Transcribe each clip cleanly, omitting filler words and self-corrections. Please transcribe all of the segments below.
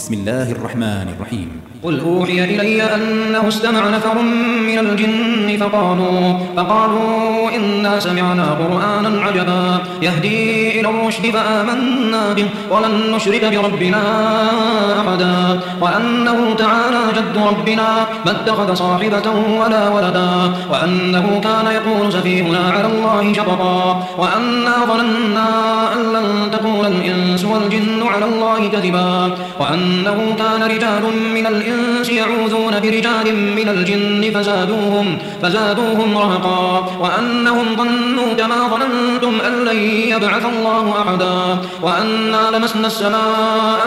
بسم الله الرحمن الرحيم. قل أوحي إلي أنه استمع نفر من الجن فقالوا إنا سمعنا قرآنا عجبا يهدي إلى الرشد فآمنا به ولن نشرك بربنا أحدا وأنه تعالى جد ربنا ما اتخذ صاحبة ولا ولدا وأنه كان يقول سفيهنا على الله شططا وأنا ظننا أن لن تكون الإنس والجن على الله كذبا وأنه كان رجال من الإنس يعوذون برجال من الجن فزادوهم رهقا وأنهم ظنوا كما ظننتم أن لن يبعث الله أحدا وأنا لمسنا السماء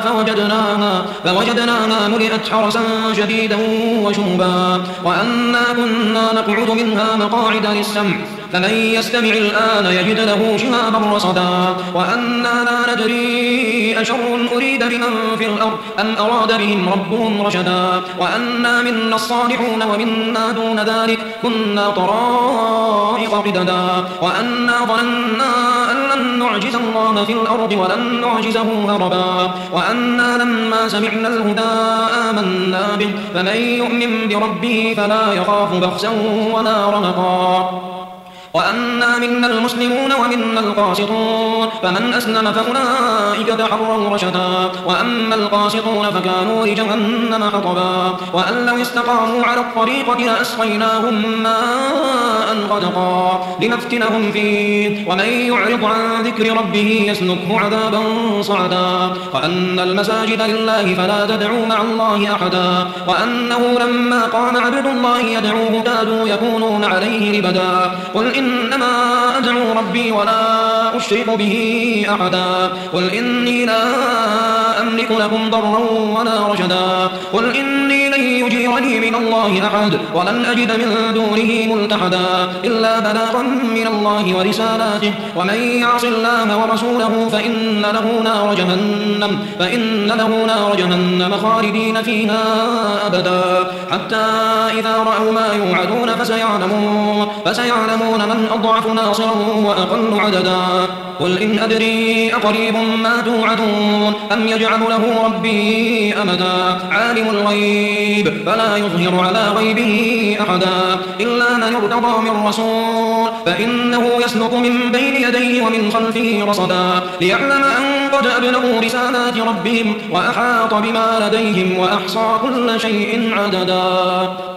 فوجدناها ملئت حرسا شديدا وشوبا وأنا كنا نقعد منها مقاعد للسمع فمن يستمع الآن يجد له شهابا رصدا وأنا لا ندري أشر أريد بمن في الأرض أم أراد بهم ربهم رشدا وأنا منا الصالحون ومنا دون ذلك كنا طرائق قددا وأنا ظننا أن لن نعجز الله في الأرض ولن نعجزه هربا وأنا لما سمعنا الهدى آمنا به فمن يؤمن بربه فلا يخاف بخسا ولا رهقا وأنا منا المسلمون ومنا القاسطون فمن أسلم فأولئك تحروا رشدا وأما القاسطون فكانوا لجهنم حطبا وأن لو استقاموا على الطريقة لأسقيناهم ماء غدقا لنفتنهم فيه ومن يعرض عن ذكر ربه يسلكه عذابا صعدا وأن المساجد لله فلا تدعوا مع الله أحدا وأنه لما قام عبد الله يدعوه كادوا يكونون عليه لبدا قل إنما أدعو ربي ولا أشرك به أحدا قل إني لا أملك لكم ضرا ولا رشدا قل إني لن يجيرني من الله أحد ولن أجد من دونه ملتحدا إلا بلاغا من الله ورسالاته ومن يعص الله ورسوله فإن له نار جهنم خالدين فيها أبدا حتى إذا رأوا ما يوعدون فسيعلمون من أضعف ناصرا وأقل عددا قل إن أدري أقريب ما توعدون أم يجعل له ربي أمدا عالم الغيب فلا يظهر على غيبه أحدا إلا من ارتضى من رسول فإنه يسلك من بين يديه ومن خلفه رصدا ليعلم أن قد أبلغوا رسالات ربهم وأحاط بما لديهم وأحصى كل شيء عددا.